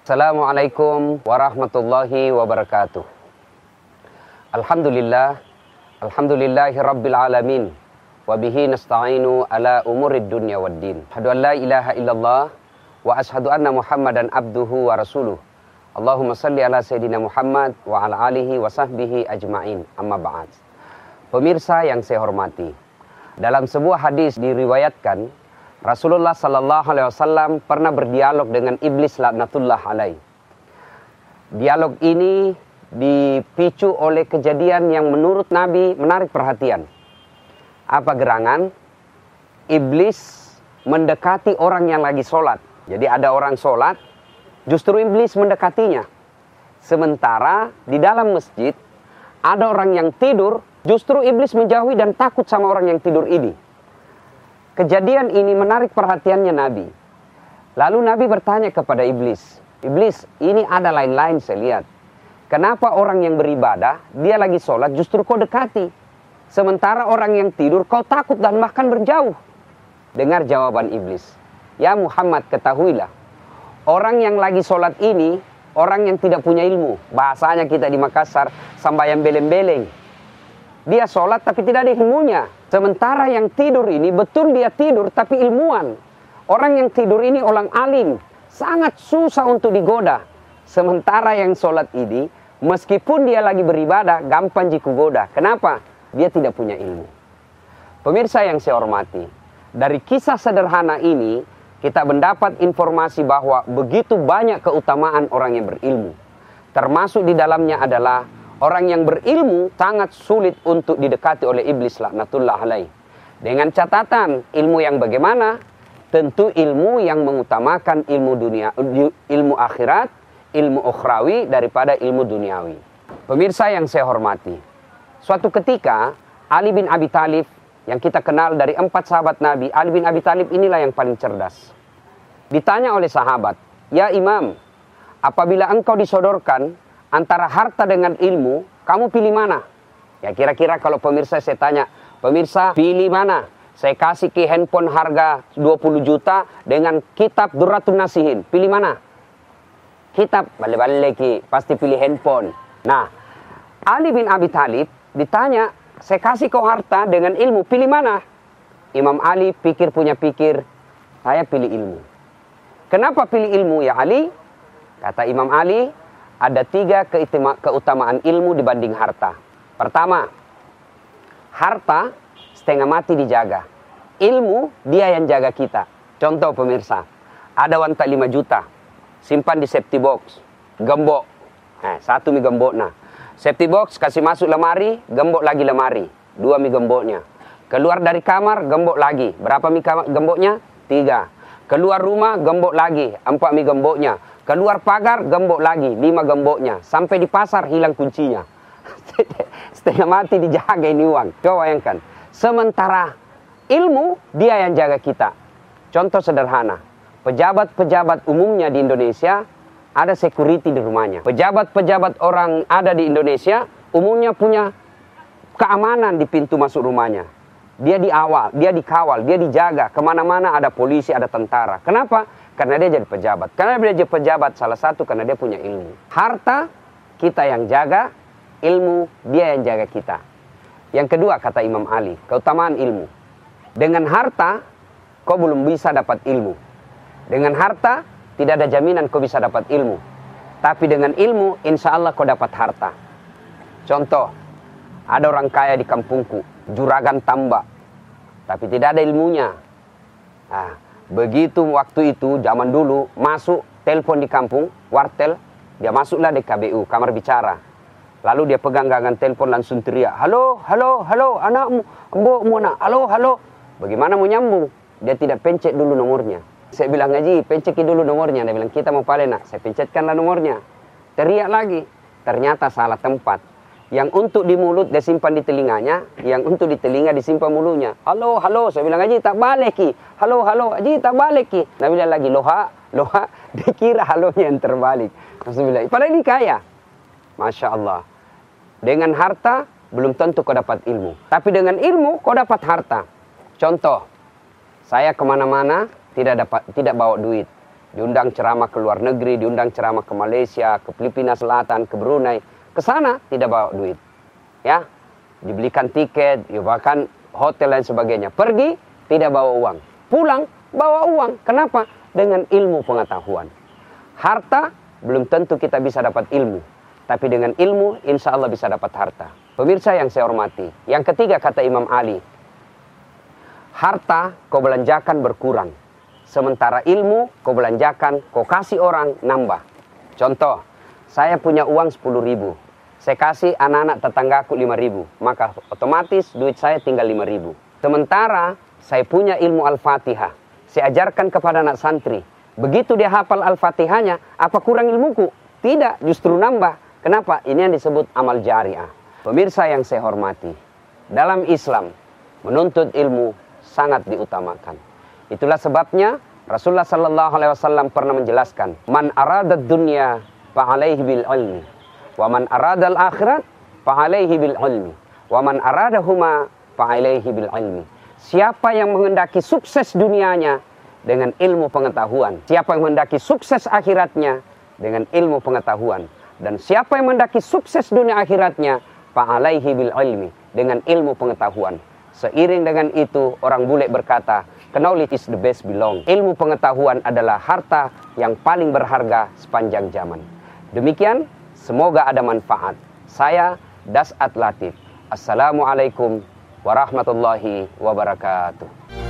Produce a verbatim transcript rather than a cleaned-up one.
Assalamualaikum warahmatullahi wabarakatuh. Alhamdulillah, alhamdulillahi rabbil alamin. Wabihi nasta'inu ala umurid dunya waddin. Asyhadu an la ilaha illallah wa asyhadu anna Muhammadan abduhu wa rasuluh. Allahumma salli ala Sayyidina Muhammad wa ala alihi wa sahbihi ajma'in. Amma ba'd. Pemirsa yang saya hormati, dalam sebuah hadis diriwayatkan Rasulullah Sallallahu Alaihi Wasallam pernah berdialog dengan iblis laknatullah alaih. Dialog ini dipicu oleh kejadian yang menurut Nabi menarik perhatian. Apa gerangan? Iblis mendekati orang yang lagi sholat. Jadi ada orang sholat, justru iblis mendekatinya. Sementara di dalam masjid ada orang yang tidur, justru iblis menjauhi dan takut sama orang yang tidur ini. Kejadian ini menarik perhatiannya Nabi. Lalu Nabi bertanya kepada iblis, Iblis, ini ada lain-lain saya lihat. Kenapa orang yang beribadah, dia lagi sholat justru kau dekati. Sementara orang yang tidur kau takut dan bahkan berjauh. Dengar jawaban iblis. Ya Muhammad, ketahuilah. Orang yang lagi sholat ini, orang yang tidak punya ilmu. Bahasanya kita di Makassar, sambayang beleng-beleng. Dia sholat tapi tidak ada ilmunya. Sementara yang tidur ini betul dia tidur tapi ilmuwan. Orang yang tidur ini orang alim. Sangat susah untuk digoda. Sementara yang sholat ini meskipun dia lagi beribadah gampang jiku goda. Kenapa? Dia tidak punya ilmu. Pemirsa yang saya hormati. Dari kisah sederhana ini kita mendapat informasi bahwa begitu banyak keutamaan orang yang berilmu. Termasuk di dalamnya adalah orang yang berilmu sangat sulit untuk didekati oleh iblis laknatullah alaih. Dengan catatan ilmu yang bagaimana? Tentu ilmu yang mengutamakan ilmu dunia, ilmu akhirat, ilmu ukhrawi daripada ilmu duniawi. Pemirsa yang saya hormati. Suatu ketika Ali bin Abi Thalib yang kita kenal dari empat sahabat Nabi, Ali bin Abi Thalib inilah yang paling cerdas. Ditanya oleh sahabat, "Ya Imam, apabila engkau disodorkan antara harta dengan ilmu, kamu pilih mana?" Ya kira-kira kalau pemirsa saya tanya, pemirsa pilih mana? Saya kasih ke handphone harga dua puluh juta dengan kitab Durratun Nasihin. Pilih mana? Kitab, balik-balik ki, pasti pilih handphone. Nah, Ali bin Abi Thalib ditanya, saya kasih kau harta dengan ilmu, pilih mana? Imam Ali pikir punya pikir, saya pilih ilmu. Kenapa pilih ilmu ya Ali? Kata Imam Ali, ada tiga keutamaan ilmu dibanding harta. Pertama, harta setengah mati dijaga. Ilmu dia yang jaga kita. Contoh pemirsa, ada wanita lima juta, simpan di safety box, gembok. Nah, satu mi gembok nah. Safety box kasih masuk lemari, gembok lagi lemari. Dua mi gemboknya. Keluar dari kamar, gembok lagi. Berapa mi gemboknya? Tiga. Keluar rumah, gembok lagi. Empat mi gemboknya. Keluar pagar, gembok lagi, lima gemboknya. Sampai di pasar, hilang kuncinya. Setengah mati dijaga ini uang. Coba bayangkan. Sementara ilmu, dia yang jaga kita. Contoh sederhana. Pejabat-pejabat umumnya di Indonesia, ada security di rumahnya. Pejabat-pejabat orang ada di Indonesia, umumnya punya keamanan di pintu masuk rumahnya. Dia diawal, dia dikawal, dia dijaga. Kemana-mana ada polisi, ada tentara. Kenapa? Karena dia jadi pejabat. Karena dia jadi pejabat, salah satu karena dia punya ilmu. Harta, kita yang jaga. Ilmu, dia yang jaga kita. Yang kedua, kata Imam Ali, keutamaan ilmu. Dengan harta, kau belum bisa dapat ilmu. Dengan harta, tidak ada jaminan kau bisa dapat ilmu. Tapi dengan ilmu, insya Allah kau dapat harta. Contoh, ada orang kaya di kampungku, juragan tambak. Tapi tidak ada ilmunya. Nah, begitu waktu itu, zaman dulu, masuk telepon di kampung, wartel, dia masuklah di K B U, kamar bicara. Lalu dia pegang gangan telepon langsung teriak, "Halo, halo, halo, anakmu, mbokmu nak, halo, halo." Bagaimana mau nyambung? Dia tidak pencet dulu nomornya. Saya bilang, "Ngaji, pencet dulu nomornya." Dia bilang, "Kita mau pale nak." Saya pencetkanlah nomornya. Teriak lagi. Ternyata salah tempat. Yang untuk di mulut dia simpan di telinganya, yang untuk di telinga disimpan mulutnya. "Halo, halo." Saya bilang, "Haji tak balik ki." "Halo, halo." "Haji tak balik ki." Nabi bilang lagi, "Loha, loha." Dia kira halonya yang terbalik. Saya bilang, padahal ini kaya. Masya Allah. Dengan harta belum tentu kau dapat ilmu. Tapi dengan ilmu kau dapat harta. Contoh, saya kemana-mana tidak dapat tidak bawa duit. diundang ceramah ke luar negeri, diundang ceramah ke Malaysia, ke Filipina Selatan, ke Brunei. Ke sana tidak bawa duit. Ya, dibelikan tiket, ya bahkan hotel dan sebagainya. Pergi tidak bawa uang. Pulang bawa uang. Kenapa? Dengan ilmu pengetahuan. Harta belum tentu kita bisa dapat ilmu. Tapi dengan ilmu insya Allah bisa dapat harta. Pemirsa yang saya hormati. Yang ketiga kata Imam Ali. Harta kau belanjakan berkurang. Sementara ilmu kau belanjakan, kau kasih orang nambah. Contoh, saya punya uang sepuluh ribu. Saya kasih anak-anak tetanggaku lima ribu. Maka otomatis duit saya tinggal lima ribu. Sementara saya punya ilmu Al-Fatihah. Saya ajarkan kepada anak santri. Begitu dia hafal Al-Fatihahnya, apa kurang ilmuku? Tidak, justru nambah. Kenapa? Ini yang disebut amal jariah. Pemirsa yang saya hormati. Dalam Islam, menuntut ilmu sangat diutamakan. Itulah sebabnya Rasulullah Sallallahu Alaihi Wasallam pernah menjelaskan, man aradad dunya fa'alaihi bil ilmi, wa man aradal akhirat fa'alaihi bil ilmi, wa man aradahuma fa'alaihi bil ilmi. Siapa yang menghendaki sukses dunianya dengan ilmu pengetahuan, siapa yang menghendaki sukses akhiratnya dengan ilmu pengetahuan, dan siapa yang menghendaki sukses dunia akhiratnya fa'alaihi bil ilmi, dengan ilmu pengetahuan. Seiring dengan itu, orang bule berkata, knowledge is the best belong. Ilmu pengetahuan adalah harta yang paling berharga sepanjang zaman. Demikian, semoga ada manfaat. Saya Das'at Latif. Assalamualaikum warahmatullahi wabarakatuh.